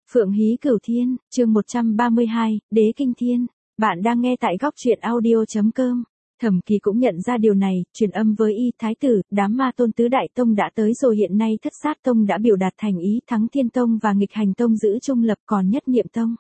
Phượng Hí Cửu Thiên, chương 132, Đế Kinh Thiên. Bạn đang nghe tại góc truyện audio.com. Thẩm Kỳ cũng nhận ra điều này, truyền âm với y thái tử, đám ma tôn tứ đại tông đã tới rồi, hiện nay Thất Sát Tông đã biểu đạt thành ý thắng Thiên Tông và Nghịch Hành Tông giữ trung lập, còn Nhất Niệm Tông.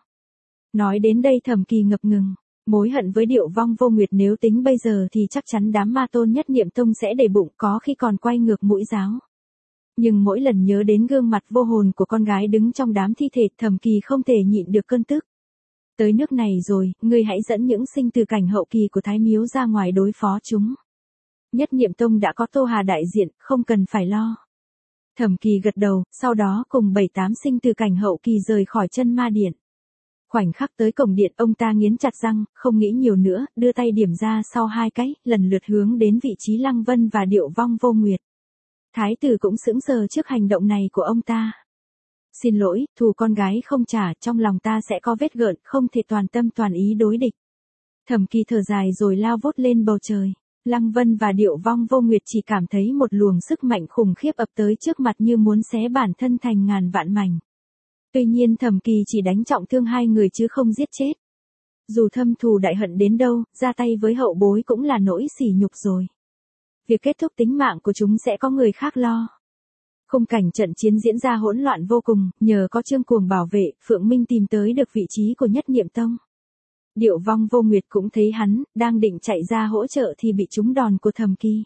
Nói đến đây Thẩm Kỳ ngập ngừng, mối hận với Điệu Vong Vô Nguyệt nếu tính bây giờ thì chắc chắn đám ma tôn Nhất Niệm Tông sẽ để bụng, có khi còn quay ngược mũi giáo. Nhưng mỗi lần nhớ đến gương mặt vô hồn của con gái đứng trong đám thi thể, Thẩm Kỳ không thể nhịn được cơn tức. Tới nước này rồi, ngươi hãy dẫn những sinh từ cảnh hậu kỳ của Thái Miếu ra ngoài đối phó chúng. Nhất Niệm Tông đã có Tô Hà đại diện, không cần phải lo. Thẩm Kỳ gật đầu, sau đó cùng 7-8 sinh từ cảnh hậu kỳ rời khỏi chân ma điện. Khoảnh khắc tới cổng điện, ông ta nghiến chặt răng, không nghĩ nhiều nữa, đưa tay điểm ra sau hai cái, lần lượt hướng đến vị trí Lăng Vân và Điệu Vong Vô Nguyệt. Thái tử cũng sững sờ trước hành động này của ông ta. Xin lỗi, thù con gái không trả, trong lòng ta sẽ có vết gợn, không thể toàn tâm toàn ý đối địch. Thẩm Kỳ thở dài rồi lao vút lên bầu trời. Lăng Vân và Điệu Vong Vô Nguyệt chỉ cảm thấy một luồng sức mạnh khủng khiếp ập tới trước mặt như muốn xé bản thân thành ngàn vạn mảnh. Tuy nhiên Thẩm Kỳ chỉ đánh trọng thương hai người chứ không giết chết. Dù thâm thù đại hận đến đâu, ra tay với hậu bối cũng là nỗi sỉ nhục rồi. Việc kết thúc tính mạng của chúng sẽ có người khác lo. Khung cảnh trận chiến diễn ra hỗn loạn vô cùng, nhờ có Trương Cuồng bảo vệ, Phượng Minh tìm tới được vị trí của Nhất Niệm Tông. Điệu Vong Vô Nguyệt cũng thấy hắn, đang định chạy ra hỗ trợ thì bị trúng đòn của Thẩm Kỳ.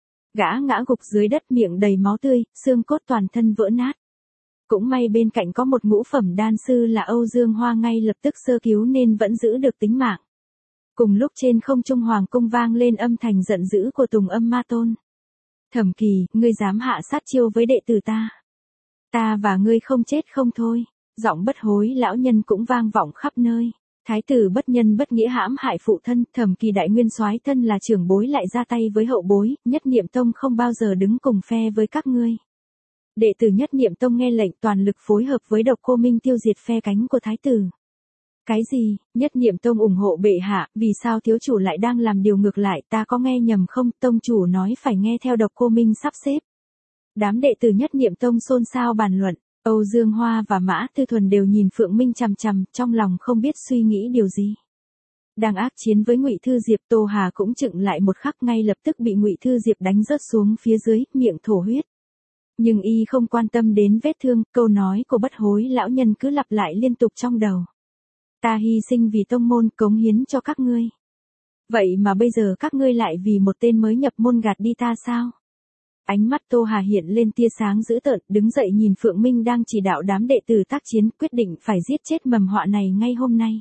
Gã ngã gục dưới đất, miệng đầy máu tươi, xương cốt toàn thân vỡ nát. Cũng may bên cạnh có một ngũ phẩm đan sư là Âu Dương Hoa ngay lập tức sơ cứu nên vẫn giữ được tính mạng. Cùng lúc trên không trung hoàng cung vang lên âm thanh giận dữ của Tùng Âm Ma Tôn. Thẩm Kỳ, ngươi dám hạ sát chiêu với đệ tử ta. Ta và ngươi không chết không thôi. Giọng bất hối lão nhân cũng vang vọng khắp nơi. Thái tử bất nhân bất nghĩa hãm hại phụ thân, Thẩm Kỳ đại nguyên soái thân là trưởng bối lại ra tay với hậu bối, Nhất Niệm Tông không bao giờ đứng cùng phe với các ngươi. Đệ tử Nhất Niệm Tông nghe lệnh toàn lực phối hợp với Độc Cô Minh tiêu diệt phe cánh của thái tử. Cái gì, Nhất Niệm Tông ủng hộ bệ hạ, vì sao thiếu chủ lại đang làm điều ngược lại, ta có nghe nhầm không? Tông chủ nói phải nghe theo Độc Cô Minh sắp xếp. Đám đệ tử Nhất Niệm Tông xôn xao bàn luận, Âu Dương Hoa và Mã Tư Thuần đều nhìn Phượng Minh chằm chằm, trong lòng không biết suy nghĩ điều gì. Đang ác chiến với Ngụy Thư Diệp, Tô Hà cũng chựng lại một khắc, ngay lập tức bị Ngụy Thư Diệp đánh rớt xuống phía dưới, miệng thổ huyết. Nhưng y không quan tâm đến vết thương, câu nói của bất hối lão nhân cứ lặp lại liên tục trong đầu. Ta hy sinh vì tông môn, cống hiến cho các ngươi. Vậy mà bây giờ các ngươi lại vì một tên mới nhập môn gạt đi ta sao? Ánh mắt Tô Hà hiện lên tia sáng dữ tợn, đứng dậy nhìn Phượng Minh đang chỉ đạo đám đệ tử tác chiến, quyết định phải giết chết mầm họa này ngay hôm nay.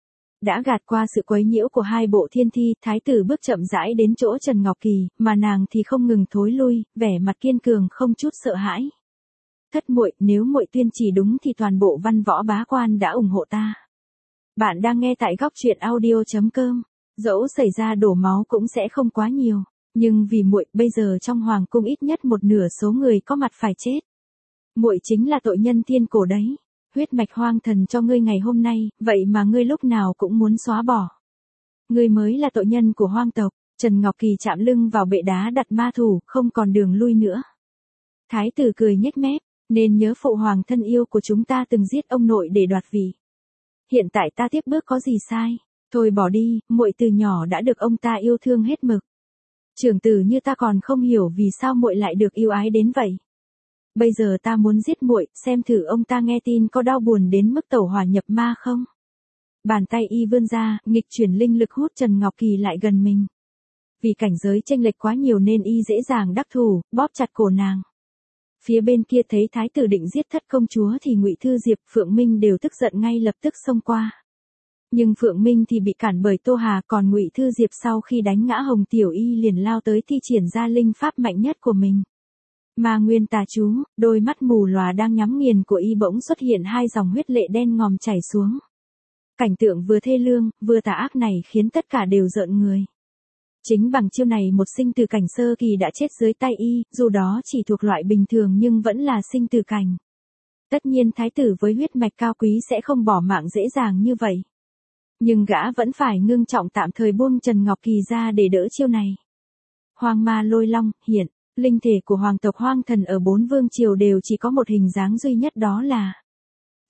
Đã gạt qua sự quấy nhiễu của hai bộ thiên thi, thái tử bước chậm rãi đến chỗ Trần Ngọc Kỳ, mà nàng thì không ngừng thối lui, vẻ mặt kiên cường không chút sợ hãi. Thất muội, nếu muội tuyên chỉ đúng thì toàn bộ văn võ bá quan đã ủng hộ ta. Bạn đang nghe tại góc truyện audio.com. Dẫu xảy ra đổ máu cũng sẽ không quá nhiều, nhưng vì muội, bây giờ trong hoàng cung ít nhất một nửa số người có mặt phải chết. Muội chính là tội nhân thiên cổ đấy. Huyết mạch hoang thần cho ngươi ngày hôm nay, vậy mà ngươi lúc nào cũng muốn xóa bỏ. Ngươi mới là tội nhân của hoang tộc. Trần Ngọc Kỳ chạm lưng vào bệ đá đặt ma thủ, không còn đường lui nữa. Thái tử cười nhếch mép, nên nhớ phụ hoàng thân yêu của chúng ta từng giết ông nội để đoạt vị. Hiện tại ta tiếp bước có gì sai? Thôi bỏ đi, muội từ nhỏ đã được ông ta yêu thương hết mực. Trưởng tử như ta còn không hiểu vì sao muội lại được yêu ái đến vậy. Bây giờ ta muốn giết muội, xem thử ông ta nghe tin có đau buồn đến mức tẩu hỏa nhập ma không? Bàn tay y vươn ra, nghịch chuyển linh lực hút Trần Ngọc Kỳ lại gần mình. Vì cảnh giới chênh lệch quá nhiều nên y dễ dàng đắc thủ, bóp chặt cổ nàng. Phía bên kia thấy thái tử định giết Thất công chúa thì Ngụy Thư Diệp, Phượng Minh đều tức giận ngay lập tức xông qua. Nhưng Phượng Minh thì bị cản bởi Tô Hà, còn Ngụy Thư Diệp sau khi đánh ngã Hồng Tiểu Y liền lao tới thi triển ra linh pháp mạnh nhất của mình. Ma Nguyên Tà Chú, đôi mắt mù lòa đang nhắm nghiền của y bỗng xuất hiện hai dòng huyết lệ đen ngòm chảy xuống. Cảnh tượng vừa thê lương, vừa tà ác này khiến tất cả đều rợn người. Chính bằng chiêu này một sinh tử cảnh sơ kỳ đã chết dưới tay y, dù đó chỉ thuộc loại bình thường nhưng vẫn là sinh tử cảnh. Tất nhiên thái tử với huyết mạch cao quý sẽ không bỏ mạng dễ dàng như vậy. Nhưng gã vẫn phải ngưng trọng tạm thời buông Trần Ngọc Kỳ ra để đỡ chiêu này. Hoang ma lôi long, hiện, linh thể của hoàng tộc hoang thần ở 4 vương triều đều chỉ có một hình dáng duy nhất, đó là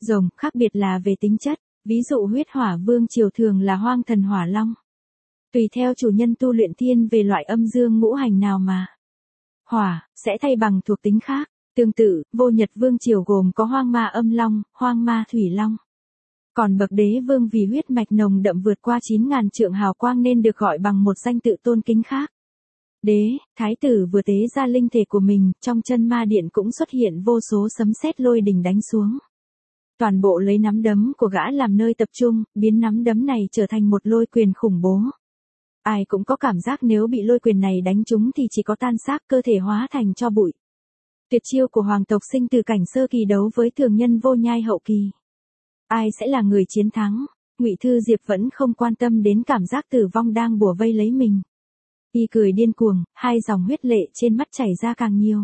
Rồng, khác biệt là về tính chất, ví dụ huyết hỏa vương triều thường là hoang thần hỏa long. Tùy theo chủ nhân tu luyện thiên về loại âm dương ngũ hành nào mà. Hỏa, sẽ thay bằng thuộc tính khác. Tương tự, vô nhật vương triều gồm có hoang ma âm long, hoang ma thủy long. Còn bậc đế vương vì huyết mạch nồng đậm vượt qua 9.000 trượng hào quang nên được gọi bằng một danh tự tôn kính khác. Đế, thái tử vừa tế ra linh thể của mình, trong chân ma điện cũng xuất hiện vô số sấm sét lôi đình đánh xuống. Toàn bộ lấy nắm đấm của gã làm nơi tập trung, biến nắm đấm này trở thành một lôi quyền khủng bố. Ai cũng có cảm giác nếu bị lôi quyền này đánh trúng thì chỉ có tan xác, cơ thể hóa thành tro bụi. Tuyệt chiêu của hoàng tộc sinh từ cảnh sơ kỳ đấu với thường nhân vô nhai hậu kỳ. Ai sẽ là người chiến thắng? Ngụy Thư Diệp vẫn không quan tâm đến cảm giác tử vong đang bủa vây lấy mình. Y cười điên cuồng, hai dòng huyết lệ trên mắt chảy ra càng nhiều.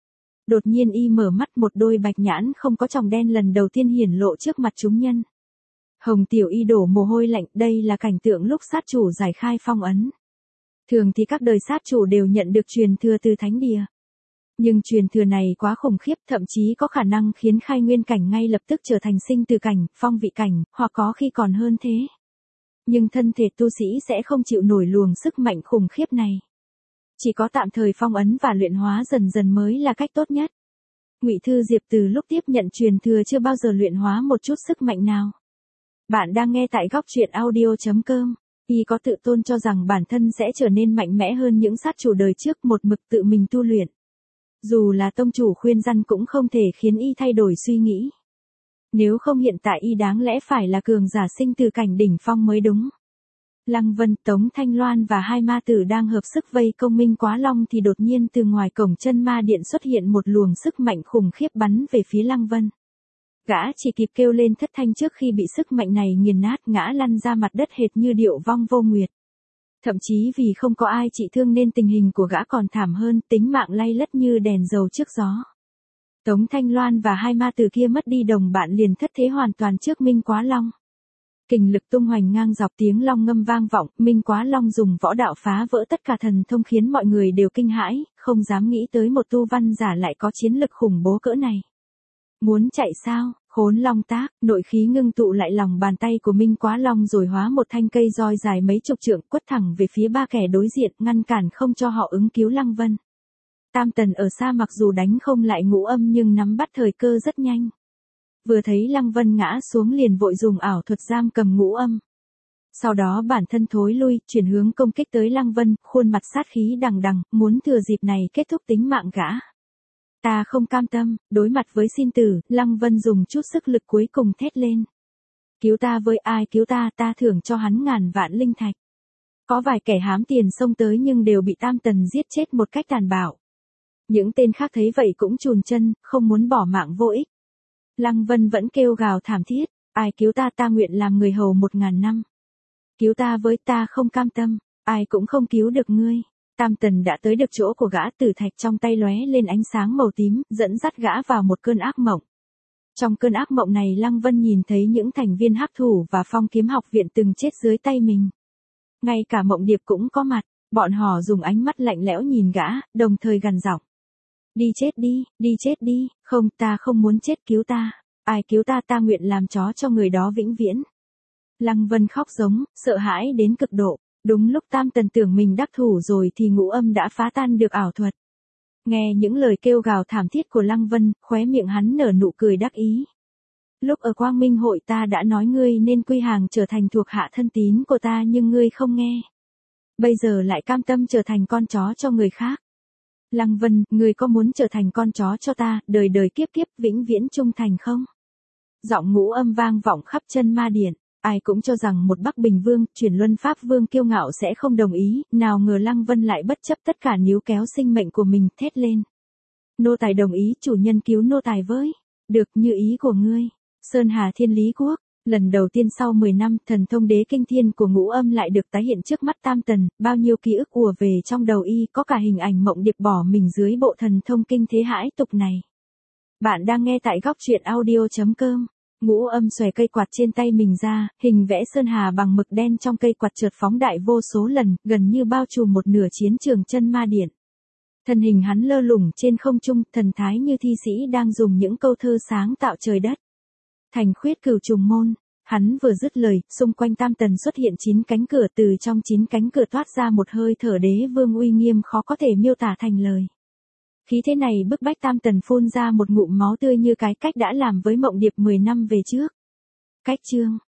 Đột nhiên y mở mắt, một đôi bạch nhãn không có tròng đen lần đầu tiên hiển lộ trước mặt chúng nhân. Hồng Tiểu Y đổ mồ hôi lạnh, đây là cảnh tượng lúc sát chủ giải khai phong ấn. Thường thì các đời sát chủ đều nhận được truyền thừa từ thánh địa. Nhưng truyền thừa này quá khủng khiếp, thậm chí có khả năng khiến khai nguyên cảnh ngay lập tức trở thành sinh tử cảnh, phong vị cảnh, hoặc có khi còn hơn thế. Nhưng thân thể tu sĩ sẽ không chịu nổi luồng sức mạnh khủng khiếp này. Chỉ có tạm thời phong ấn và luyện hóa dần dần mới là cách tốt nhất. Ngụy Thư Diệp từ lúc tiếp nhận truyền thừa chưa bao giờ luyện hóa một chút sức mạnh nào. Bạn đang nghe tại góc truyện audio.com. Y có tự tôn cho rằng bản thân sẽ trở nên mạnh mẽ hơn những sát chủ đời trước, một mực tự mình tu luyện. Dù là tông chủ khuyên răn cũng không thể khiến y thay đổi suy nghĩ. Nếu không hiện tại y đáng lẽ phải là cường giả sinh từ cảnh đỉnh phong mới đúng. Lăng Vân, Tống Thanh Loan và hai ma tử đang hợp sức vây công Minh Quá Long thì đột nhiên từ ngoài cổng chân ma điện xuất hiện một luồng sức mạnh khủng khiếp bắn về phía Lăng Vân. Gã chỉ kịp kêu lên thất thanh trước khi bị sức mạnh này nghiền nát, ngã lăn ra mặt đất hệt như điệu vong vô nguyệt. Thậm chí vì không có ai trị thương nên tình hình của gã còn thảm hơn, tính mạng lay lất như đèn dầu trước gió. Tống Thanh Loan và hai ma tử kia mất đi đồng bạn liền thất thế hoàn toàn trước Minh Quá Long. Kình lực tung hoành ngang dọc, tiếng long ngâm vang vọng, Minh Quá Long dùng võ đạo phá vỡ tất cả thần thông khiến mọi người đều kinh hãi, không dám nghĩ tới một tu văn giả lại có chiến lực khủng bố cỡ này. Muốn chạy sao? Khốn Long tác, nội khí ngưng tụ lại lòng bàn tay của Minh Quá Long rồi hóa một thanh cây roi dài mấy chục trượng quất thẳng về phía ba kẻ đối diện, ngăn cản không cho họ ứng cứu Lăng Vân. Tam Tần ở xa mặc dù đánh không lại Ngũ Âm nhưng nắm bắt thời cơ rất nhanh. Vừa thấy Lăng Vân ngã xuống liền vội dùng ảo thuật giam cầm Ngũ Âm. Sau đó bản thân thối lui, chuyển hướng công kích tới Lăng Vân, khuôn mặt sát khí đằng đằng, muốn thừa dịp này kết thúc tính mạng gã. Ta không cam tâm, đối mặt với sinh tử, Lăng Vân dùng chút sức lực cuối cùng thét lên. Cứu ta với, ai cứu ta, ta thưởng cho hắn 1000 vạn linh thạch. Có vài kẻ hám tiền xông tới nhưng đều bị Tam Tần giết chết một cách tàn bạo. Những tên khác thấy vậy cũng chùn chân, không muốn bỏ mạng vô ích. Lăng Vân vẫn kêu gào thảm thiết, ai cứu ta, ta nguyện làm người hầu 1000 năm. Cứu ta với, ta không cam tâm, ai cũng không cứu được ngươi. Tam Tần đã tới được chỗ của gã, tử thạch trong tay lóe lên ánh sáng màu tím, dẫn dắt gã vào một cơn ác mộng. Trong cơn ác mộng này Lăng Vân nhìn thấy những thành viên hắc thủ và phong kiếm học viện từng chết dưới tay mình. Ngay cả Mộng Điệp cũng có mặt, bọn họ dùng ánh mắt lạnh lẽo nhìn gã, đồng thời gằn giọng. Đi chết đi, không, ta không muốn chết, cứu ta, ai cứu ta, ta nguyện làm chó cho người đó vĩnh viễn. Lăng Vân khóc giống, sợ hãi đến cực độ. Đúng lúc Tam Tần tưởng mình đắc thủ rồi thì Ngũ Âm đã phá tan được ảo thuật. Nghe những lời kêu gào thảm thiết của Lăng Vân, khóe miệng hắn nở nụ cười đắc ý. Lúc ở Quang Minh hội ta đã nói ngươi nên quy hàng trở thành thuộc hạ thân tín của ta nhưng ngươi không nghe. Bây giờ lại cam tâm trở thành con chó cho người khác. Lăng Vân, ngươi có muốn trở thành con chó cho ta, đời đời kiếp kiếp vĩnh viễn trung thành không? Giọng Ngũ Âm vang vọng khắp chân ma điện. Ai cũng cho rằng một Bắc Bình Vương, chuyển Luân Pháp Vương kiêu ngạo sẽ không đồng ý, nào ngờ Lăng Vân lại bất chấp tất cả níu kéo sinh mệnh của mình, thét lên. Nô tài đồng ý, chủ nhân cứu nô tài với. Được, như ý của ngươi. Sơn Hà Thiên Lý Quốc, lần đầu tiên sau 10 năm, thần thông đế kinh thiên của Ngũ Âm lại được tái hiện trước mắt Tam Tần, bao nhiêu ký ức ùa về trong đầu y, có cả hình ảnh Mộng Điệp bỏ mình dưới bộ thần thông kinh thế hãi tục này. Bạn đang nghe tại góc truyện audio.com. Ngũ Âm xòe cây quạt trên tay mình ra, hình vẽ sơn hà bằng mực đen trong cây quạt chợt phóng đại vô số lần, gần như bao trùm một nửa chiến trường chân ma điện. Thân hình hắn lơ lửng trên không trung, thần thái như thi sĩ đang dùng những câu thơ sáng tạo trời đất. Thành khuyết cửu trùng môn. Hắn vừa dứt lời, xung quanh tam tần xuất hiện 9 cánh cửa, từ trong 9 cánh cửa toát ra một hơi thở đế vương uy nghiêm khó có thể miêu tả thành lời. Khí thế này bức bách tam tần phun ra một ngụm máu tươi như cái cách đã làm với Mộng Điệp 10 năm về trước. Cách chương